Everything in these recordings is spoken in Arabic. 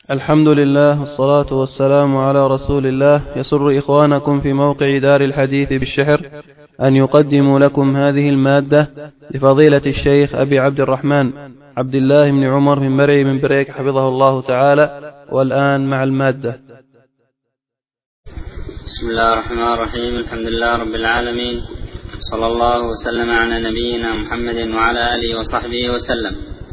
الحمد لله والصلاة والسلام على رسول الله. يسر إخوانكم في موقع دار الحديث بالشحر أن يقدموا لكم هذه المادة لفضيلة الشيخ أبي عبد الرحمن عبد الله بن عمر من مرعي من بريك حفظه الله تعالى. والآن مع المادة. بسم الله الرحمن الرحيم. الحمد لله رب العالمين، صلى الله وسلم على نبينا محمد وعلى آله وصحبه وسلم.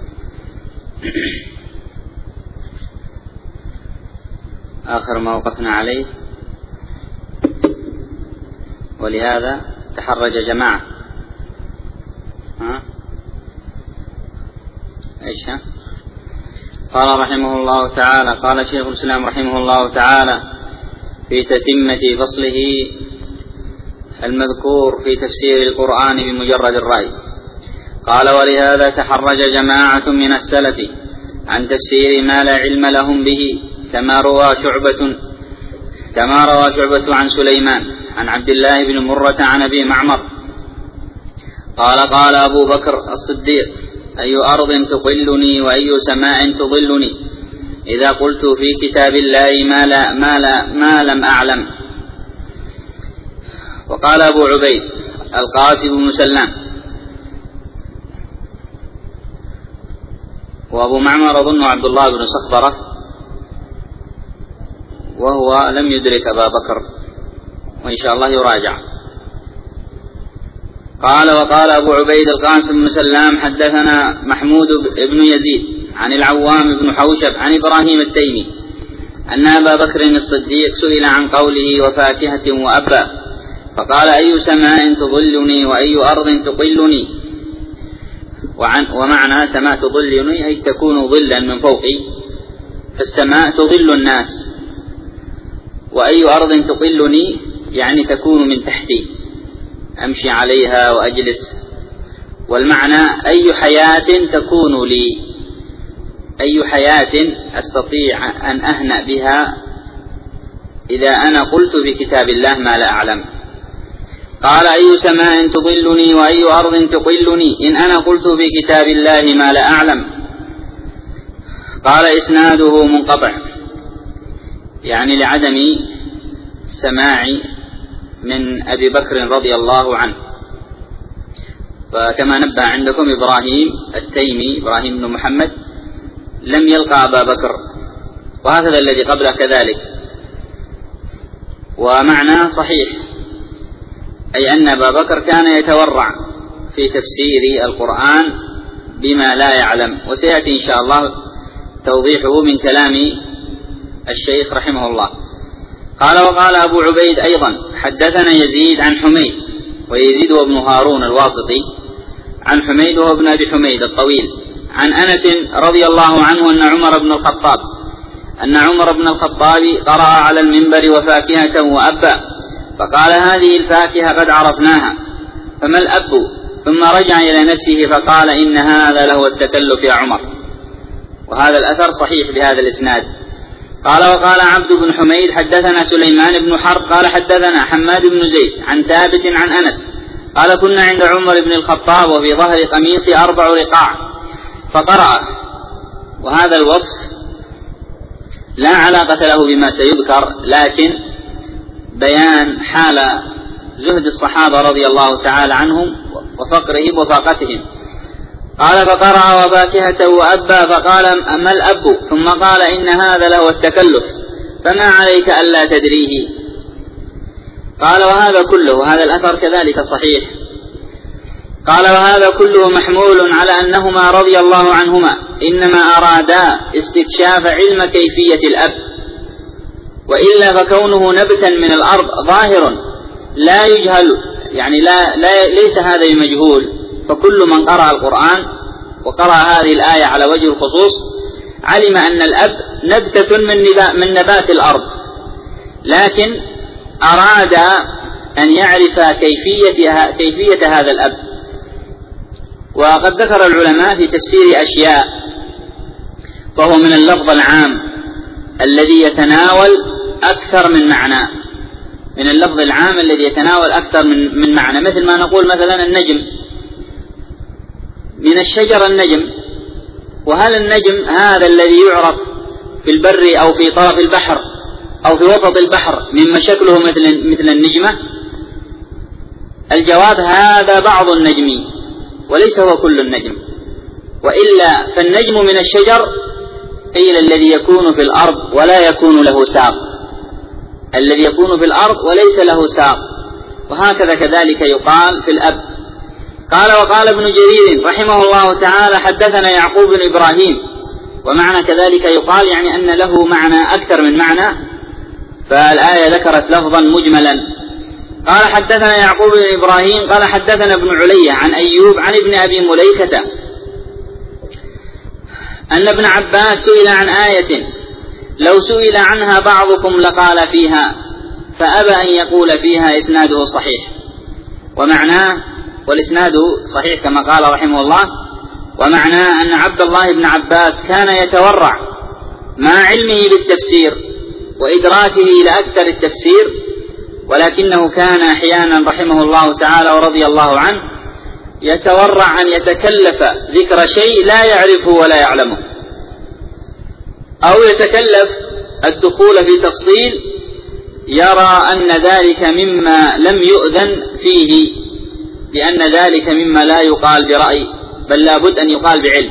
آخر ما وقفنا عليه، ولهذا تحرج جماعة. إيش قال رحمه الله تعالى؟ قال شيخ الإسلام رحمه الله تعالى في تتمة فصله المذكور في تفسير القرآن بمجرد الرأي، قال: ولهذا تحرج جماعة من السلف عن تفسير ما لا علم لهم به، كما روى شعبة عن سليمان عن عبد الله بن مرة عن أبي معمر قال أبو بكر الصديق: أي أرض تقلني وأي سماء تضلني إذا قلت في كتاب الله ما لم أعلم. وقال أبو عبيد القاسم بن سلام، وأبو معمر أظن عبد الله بن صخبرة، وهو لم يدرك أبا بكر، وإن شاء الله يراجع. وقال أبو عبيد القاسم بن سلام: حدثنا محمود بن يزيد عن العوام بن حوشب عن إبراهيم التيمي أن أبا بكر الصديق سئل عن قوله وفاكهة وأبا، فقال: أي سماء تظلني وأي أرض تقلني. ومعنى سماء تظلني أي تكون ظلا من فوقي، فالسماء تظل الناس، وأي أرض تقلني يعني تكون من تحتي، أمشي عليها وأجلس. والمعنى أي حياة تكون لي، أي حياة أستطيع أن أهنأ بها إذا أنا قلت بكتاب الله ما لا أعلم. قال: أي سماء تضلني وأي أرض تقلني إن أنا قلت بكتاب الله ما لا أعلم. قال: إسناده منقطع، يعني لعدم سماع من أبي بكر رضي الله عنه. فكما نبه عندكم إبراهيم التيمي إبراهيم بن محمد لم يلقى أبا بكر، وهكذا الذي قبله كذلك. ومعنى صحيح، أي أن أبا بكر كان يتورع في تفسير القرآن بما لا يعلم، وسيأتي إن شاء الله توضيحه من كلام الشيخ رحمه الله. وقال أبو عبيد أيضا: حدثنا يزيد عن حميد، ويزيد هو ابن هارون الواسطي، عن حميد وهو ابن أبي حميد الطويل، عن أنس رضي الله عنه أن عمر بن الخطاب قرأ على المنبر وفاكهة وأبا، فقال: هذه الفاكهة قد عرفناها، فما الأب؟ ثم رجع إلى نفسه فقال: إن هذا لهو التكلف يا عمر. وهذا الأثر صحيح بهذا الإسناد. وقال عبد بن حميد: حدثنا سليمان بن حرب قال: حدثنا حماد بن زيد عن ثابت عن أنس قال: كنا عند عمر بن الخطاب وفي ظهر قميصي 4 رقاع فقرأ. وهذا الوصف لا علاقة له بما سيذكر، لكن بيان حال زهد الصحابة رضي الله تعالى عنهم وفقرهم وفاقتهم. فقرأ وفاكهة وأبا، فقال: ما الأب؟ ثم قال: إن هذا له التكلف، فما عليك ألا تدريه. وهذا كله، هذا الأثر كذلك صحيح. وهذا كله محمول على أنهما رضي الله عنهما إنما أرادا استكشاف علم كيفية الأب، وإلا فكونه نبتا من الأرض ظاهر لا يجهل، يعني ليس هذا بمجهول. فكل من قرأ القرآن وقرأ هذه الآية على وجه الخصوص علم أن الأب نبتة من نبات الأرض، لكن أراد أن يعرف كيفية هذا الأب. وقد ذكر العلماء في تفسير أشياء، فهو من اللفظ العام الذي يتناول أكثر من معنى، من اللفظ العام الذي يتناول أكثر من معنى، مثل ما نقول مثلا النجم، من الشجر النجم، وهل النجم هذا الذي يعرف في البر أو في طرف البحر أو في وسط البحر مما شكله مثل النجمة؟ الجواب هذا بعض النجم وليس هو كل النجم، وإلا فالنجم من الشجر قيل الذي يكون في الأرض ولا يكون له ساق، الذي يكون في الأرض وليس له ساق، وهكذا كذلك يقال في الأب. قال وقال ابن جرير رحمه الله تعالى حدثنا يعقوب بن إبراهيم، ومعنى كذلك يقال يعني أن له معنى أكثر من معنى، فالآية ذكرت لفظا مجملا. قال حدثنا يعقوب بن إبراهيم قال حدثنا ابن علية عن أيوب عن ابن أبي مليكة أن ابن عباس سئل عن آية لو سئل عنها بعضكم لقال فيها، فأبى أن يقول فيها إسناده صحيح، ومعناه والإسناد صحيح كما قال رحمه الله، ومعناه أن عبد الله بن عباس كان يتورع مع علمه بالتفسير وإدراكه لأكثر التفسير، ولكنه كان أحيانا رحمه الله تعالى ورضي الله عنه يتورع أن يتكلف ذكر شيء لا يعرفه ولا يعلمه، أو يتكلف الدخول في تفصيل يرى أن ذلك مما لم يؤذن فيه، لأن ذلك مما لا يقال برأي بل لا بد أن يقال بعلم.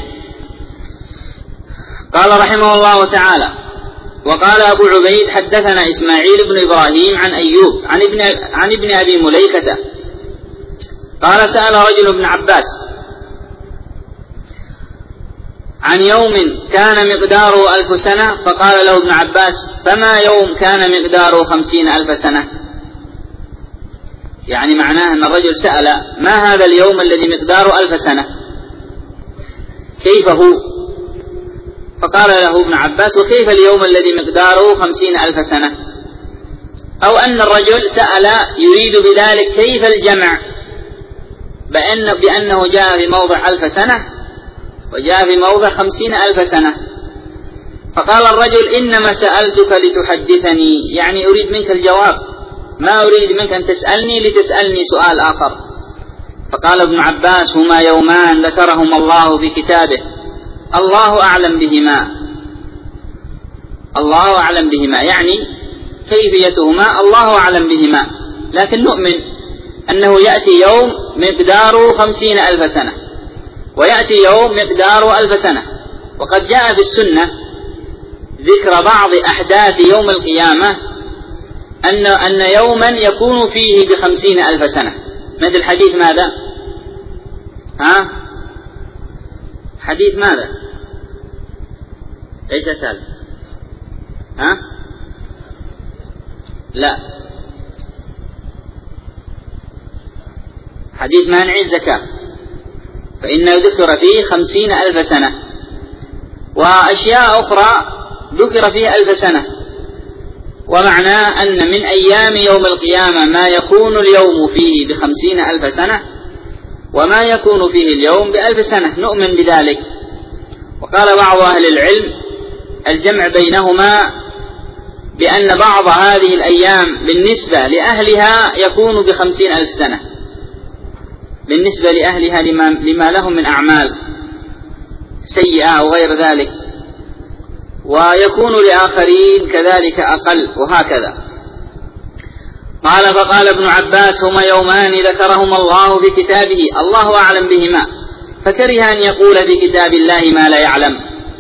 قال رحمه الله تعالى وقال أبو عبيد حدثنا إسماعيل بن إبراهيم عن أيوب عن ابن أبي مليكة قال سأل رجل ابن عباس عن يوم كان مقداره 1000 سنة، فقال له ابن عباس فما يوم كان مقداره 50,000 سنة؟ يعني معناه أن الرجل سأل ما هذا اليوم الذي مقداره 1000 سنة كيف هو؟ فقال له ابن عباس وكيف اليوم الذي مقداره 50,000 سنة؟ أو أن الرجل سأل يريد بذلك كيف الجمع بأنه جاء في موضع 1000 سنة وجاء في موضع 50,000 سنة. فقال الرجل إنما سألتك لتحدثني، يعني أريد منك الجواب، ما أريد منك أن تسألني لتسألني سؤال آخر. فقال ابن عباس هما يومان ذكرهما الله في كتابه الله أعلم بهما، الله أعلم بهما يعني كيفيتهما الله أعلم بهما، لكن نؤمن أنه يأتي يوم مقداره 50,000 سنة ويأتي يوم مقداره 1000 سنة. وقد جاء في السنة ذكر بعض أحداث يوم القيامة أن يوما يكون فيه ب50,000 سنة، مثل حديث ماذا؟ حديث ماذا؟ ليس سهل. لا، حديث مانع الزكاة، فإنه ذكر فيه 50,000 سنة، وأشياء أخرى ذكر فيها 1000 سنة. ومعناه أن من أيام يوم القيامة ما يكون اليوم فيه ب50,000 سنة وما يكون فيه اليوم ب1000 سنة، نؤمن بذلك. وقال بعض أهل العلم الجمع بينهما بأن بعض هذه الأيام بالنسبة لأهلها يكون ب50,000 سنة، بالنسبة لأهلها لما لهم من أعمال سيئة أو غير ذلك، ويكون لآخرين كذلك أقل، وهكذا. قال فقال ابن عباس هما يومان ذكرهما الله في كتابه الله أعلم بهما، فكره أن يقول في كتاب الله ما لا يعلم،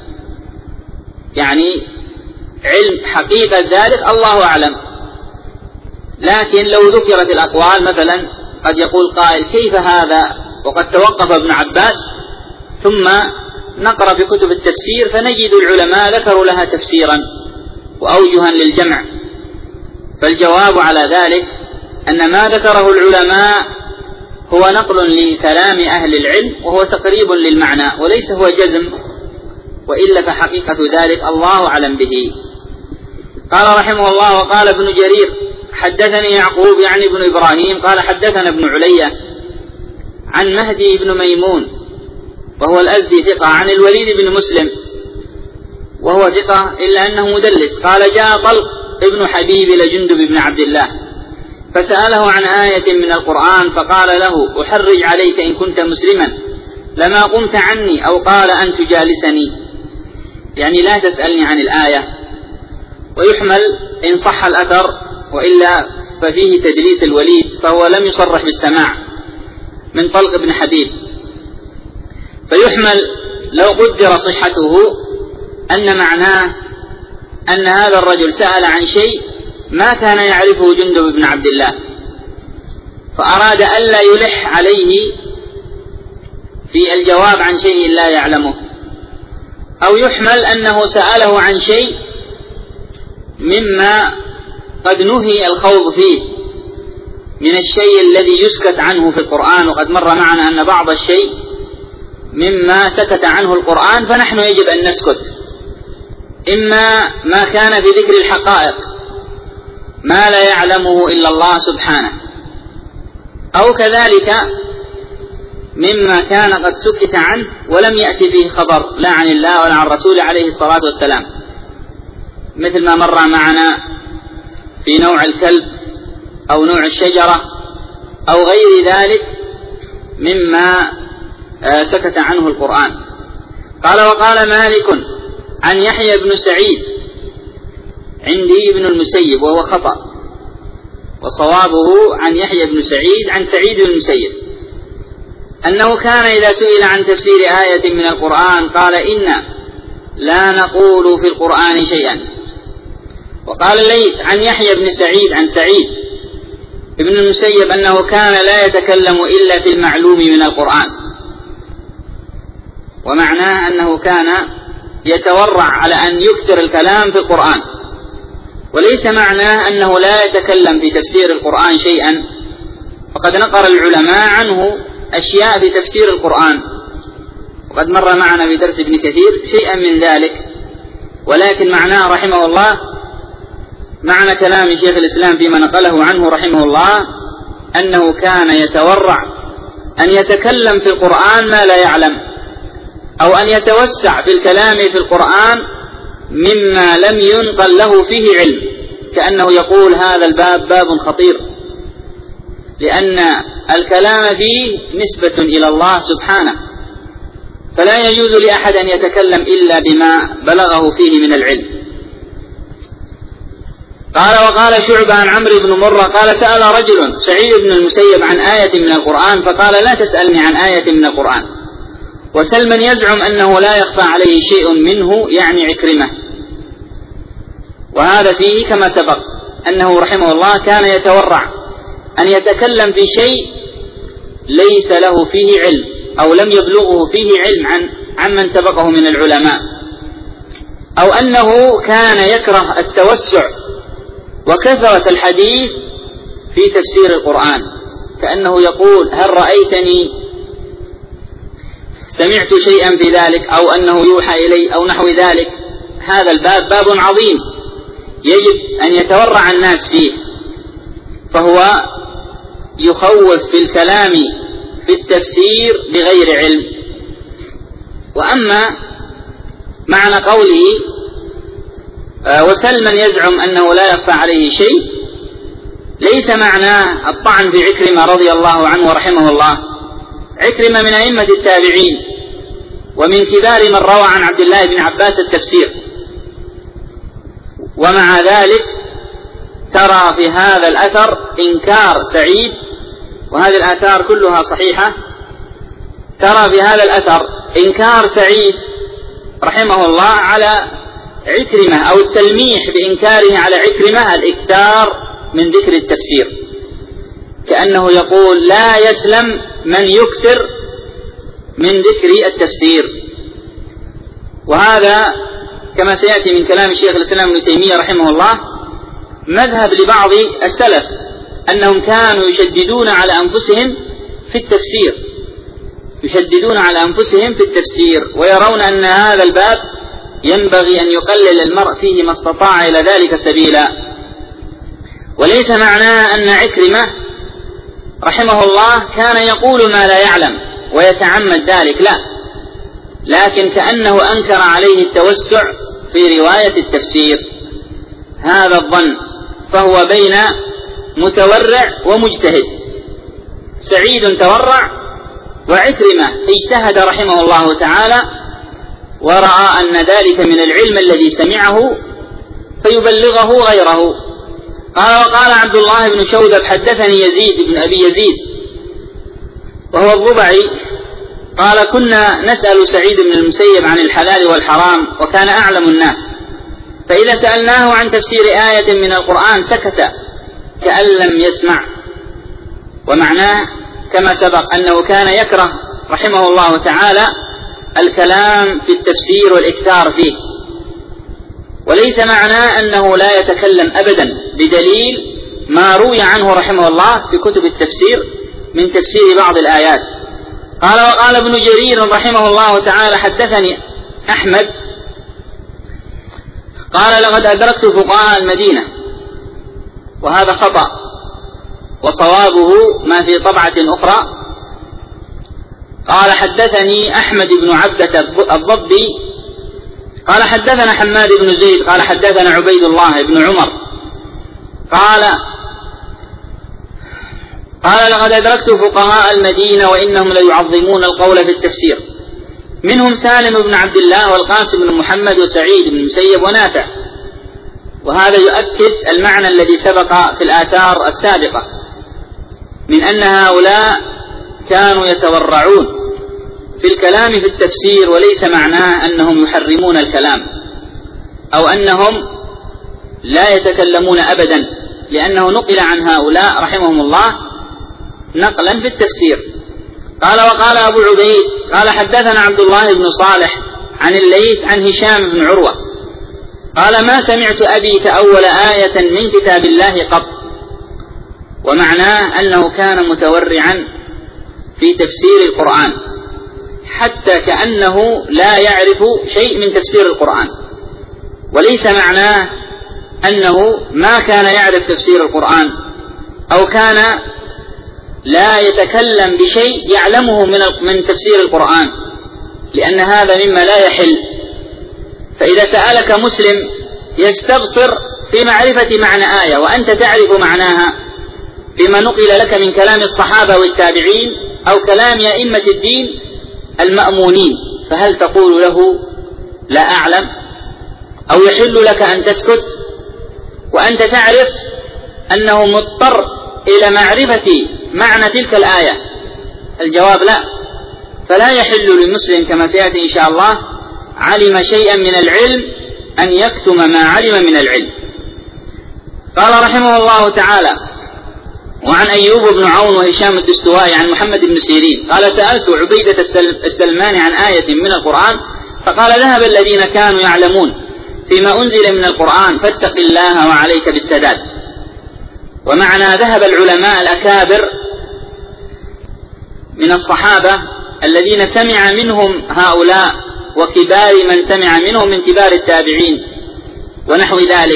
يعني علم حقيقة ذلك الله أعلم. لكن لو ذكرت الأقوال مثلا قد يقول قائل كيف هذا، وقد توقف ابن عباس ثم نقرأ في كتب التفسير فنجد العلماء ذكروا لها تفسيرا وأوجها للجمع. فالجواب على ذلك أن ما ذكره العلماء هو نقل لكلام أهل العلم وهو تقريب للمعنى وليس هو جزم، وإلا فحقيقة ذلك الله أعلم به. قال رحمه الله وقال ابن جرير حدثني يعقوب يعني ابن إبراهيم قال حدثنا ابن علية عن مهدي بن ميمون وهو الأزدي ثقة عن الوليد بن مسلم وهو ثقة إلا أنه مدلس. قال جاء طلق ابن حبيب لجندب بن عبد الله فسأله عن آية من القرآن فقال له أحرج عليك إن كنت مسلما لما قمت عني، أو قال أن تجالسني. يعني لا تسألني عن الآية، ويحمل إن صح الأثر، وإلا ففيه تدليس الوليد، فهو لم يصرح بالسماع من طلق بن حبيب. فيحمل لو قدر صحته أن معناه أن هذا الرجل سأل عن شيء ما كان يعرفه جندب بن عبد الله، فأراد ألا يلح عليه في الجواب عن شيء لا يعلمه. أو يحمل أنه سأله عن شيء مما قد نهي الخوض فيه من الشيء الذي يسكت عنه في القرآن، وقد مر معنا أن بعض الشيء مما سكت عنه القرآن فنحن يجب أن نسكت، إما ما كان في ذكر الحقائق ما لا يعلمه إلا الله سبحانه، أو كذلك مما كان قد سكت عنه ولم يأتي فيه خبر لا عن الله ولا عن رسوله عليه الصلاة والسلام، مثل ما مر معنا في نوع الكلب أو نوع الشجرة أو غير ذلك مما سكت عنه القرآن. قال: وقال مالك عن يحيى بن سعيد عندي ابن المسيب، وهو خطأ، وصوابه عن يحيى بن سعيد عن سعيد بن المسيب، أنه كان إذا سئل عن تفسير آية من القرآن قال: إنا لا نقول في القرآن شيئا. وقال الليث عن يحيى بن سعيد عن سعيد ابن المسيب أنه كان لا يتكلم إلا في المعلوم من القرآن، ومعناه أنه كان يتورع على أن يكثر الكلام في القرآن، وليس معناه أنه لا يتكلم في تفسير القرآن شيئا، فقد نقر العلماء عنه أشياء في تفسير القرآن، وقد مر معنا في درس ابن كثير شيئا من ذلك، ولكن معناه رحمه الله معنى كلام شيخ الإسلام فيما نقله عنه رحمه الله أنه كان يتورع أن يتكلم في القرآن ما لا يعلم، أو أن يتوسع في الكلام في القرآن مما لم ينقل له فيه علم، كأنه يقول هذا الباب باب خطير، لأن الكلام فيه نسبة إلى الله سبحانه، فلا يجوز لأحد أن يتكلم إلا بما بلغه فيه من العلم. قال: وقال شعبة عن عمرو بن مرة قال: سأل رجل سعيد بن المسيب عن آية من القرآن فقال: لا تسألني عن آية من القرآن. وسلم يزعم أنه لا يخفى عليه شيء منه، يعني عكرمة. وهذا فيه كما سبق أنه رحمه الله كان يتورع أن يتكلم في شيء ليس له فيه علم أو لم يبلغه فيه علم عمن سبقه من العلماء، أو أنه كان يكره التوسع وكثرة الحديث في تفسير القرآن، كأنه يقول: هل رأيتني سمعت شيئا في ذلك، أو أنه يوحى إلي، أو نحو ذلك. هذا الباب باب عظيم يجب أن يتورع الناس فيه، فهو يخوف في الكلام في التفسير بغير علم. وأما معنى قوله وسلما يزعم أنه لا يخفى عليه شيء، ليس معناه الطعن في عكرمة رضي الله عنه ورحمه الله. عكرمة من أئمة التابعين ومن كبار من روى عن عبد الله بن عباس التفسير، ومع ذلك ترى في هذا الأثر إنكار سعيد، وهذه الآثار كلها صحيحة. ترى في هذا الأثر إنكار سعيد رحمه الله على عكرمة، أو التلميح بإنكاره على عكرمة الإكثار من ذكر التفسير، كأنه يقول: لا يسلم من يكثر من ذكر التفسير. وهذا كما سيأتي من كلام الشيخ الإسلام ابن تيمية رحمه الله مذهب لبعض السلف، أنهم كانوا يشددون على أنفسهم في التفسير، يشددون على أنفسهم في التفسير، ويرون أن هذا الباب ينبغي أن يقلل المرء فيه ما استطاع إلى ذلك سبيلا. وليس معناه أن عكرمة رحمه الله كان يقول ما لا يعلم ويتعمد ذلك، لا، لكن كأنه أنكر عليه التوسع في رواية التفسير، هذا الظن، فهو بين متورع ومجتهد. سعيد تورع، وعكرمة اجتهد رحمه الله تعالى، ورأى أن ذلك من العلم الذي سمعه فيبلغه غيره. قال وقال عبد الله بن شوذب حدثني يزيد بن أبي يزيد وهو الضبعي قال كنا نسأل سعيد بن المسيب عن الحلال والحرام وكان أعلم الناس، فإذا سألناه عن تفسير آية من القرآن سكت كأن لم يسمع. ومعناه كما سبق أنه كان يكره رحمه الله تعالى الكلام في التفسير والإكثار فيه، وليس معناه أنه لا يتكلم أبدا، بدليل ما روي عنه رحمه الله في كتب التفسير من تفسير بعض الآيات. قال وقال ابن جرير رحمه الله تعالى حدثني أحمد قال لقد أدركت فقهاء المدينة، وهذا خطأ وصوابه ما في طبعة أخرى. قال حدثني أحمد بن عبدة الضبي قال حدثنا حماد بن زيد قال حدثنا عبيد الله بن عمر قال لقد أدركت فقهاء المدينة وإنهم ليعظمون القول في التفسير، منهم سالم بن عبد الله والقاسم بن محمد وسعيد بن المسيب ونافع. وهذا يؤكد المعنى الذي سبق في الآثار السابقة من أن هؤلاء كانوا يتورعون في الكلام في التفسير، وليس معناه أنهم يحرمون الكلام أو أنهم لا يتكلمون أبدا، لأنه نقل عن هؤلاء رحمهم الله نقلا في التفسير. قال وقال أبو عبيد قال حدثنا عبد الله بن صالح عن الليث عن هشام بن عروة قال ما سمعت أبي تأول آية من كتاب الله قط. ومعناه أنه كان متورعا في تفسير القرآن حتى كأنه لا يعرف شيء من تفسير القرآن، وليس معناه أنه ما كان يعرف تفسير القرآن أو كان لا يتكلم بشيء يعلمه من تفسير القرآن، لأن هذا مما لا يحل. فإذا سألك مسلم يستبصر في معرفة معنى آية وأنت تعرف معناها بما نقل لك من كلام الصحابة والتابعين أو كلام أئمة الدين المأمونين، فهل تقول له لا أعلم؟ أو يحل لك أن تسكت وأنت تعرف أنه مضطر إلى معرفة معنى تلك الآية؟ الجواب لا. فلا يحل للمسلم كما سيأتي إن شاء الله علم شيئا من العلم أن يكتم ما علم من العلم. قال رحمه الله تعالى وعن أيوب بن عون وهشام الدستوائي عن محمد بن سيرين قال سألت عبيدة السلماني عن آية من القرآن فقال ذهب الذين كانوا يعلمون فيما أنزل من القرآن فاتق الله وعليك بالسداد. ومعنى ذهب العلماء الأكابر من الصحابة الذين سمع منهم هؤلاء وكبار من سمع منهم من كبار التابعين ونحو ذلك،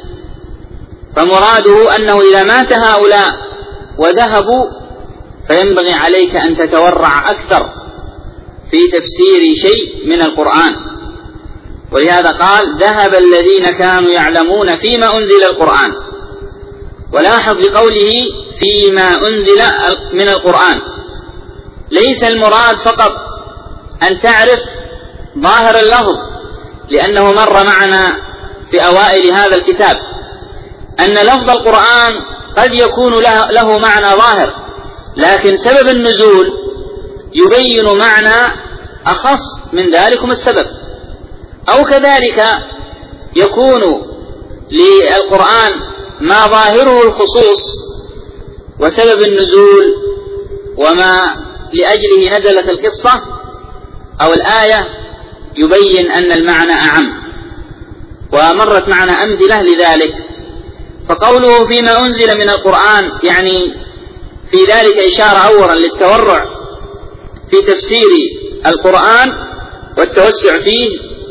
فمراده أنه إذا مات هؤلاء وذهبوا فينبغي عليك أن تتورع أكثر في تفسير شيء من القرآن. ولهذا قال ذهب الذين كانوا يعلمون فيما أنزل القرآن. ولاحظ بقوله فيما أنزل من القرآن ليس المراد فقط أن تعرف ظاهر اللفظ، لأنه مر معنا في أوائل هذا الكتاب أن لفظ القرآن قد يكون له معنى ظاهر، لكن سبب النزول يبين معنى أخص من ذلكم السبب. أو كذلك يكون للقرآن ما ظاهره الخصوص وسبب النزول وما لأجله نزلت القصة أو الآية يبين أن المعنى أعم، ومرت معنا أمثلة لذلك. فقوله فيما أنزل من القرآن يعني في ذلك إشارة أولا للتورع في تفسير القرآن والتوسع فيه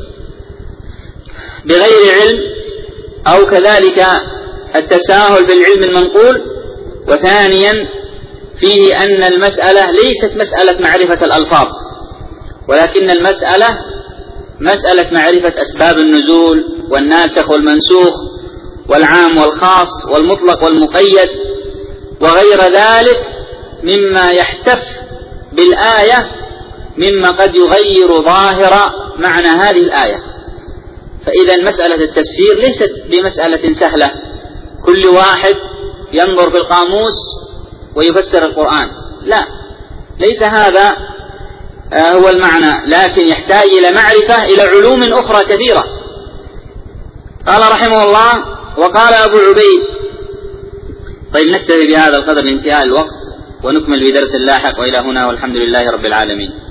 بغير علم، أو كذلك التساهل بالعلم المنقول. وثانيا فيه أن المسألة ليست مسألة معرفة الألفاظ، ولكن المسألة مسألة معرفة أسباب النزول والناسخ والمنسوخ والعام والخاص والمطلق والمقيد وغير ذلك مما يحتف بالآية مما قد يغير ظاهر معنى هذه الآية. فإذا مسألة التفسير ليست بمسألة سهلة كل واحد ينظر في القاموس ويفسر القرآن، لا، ليس هذا هو المعنى، لكن يحتاج إلى معرفة إلى علوم أخرى كثيرة. قال رحمه الله: وقال أبو عبيد. طيب نكتفي بهذا القدر لانتهاء الوقت ونكمل بدرس لاحق، وإلى هنا والحمد لله رب العالمين.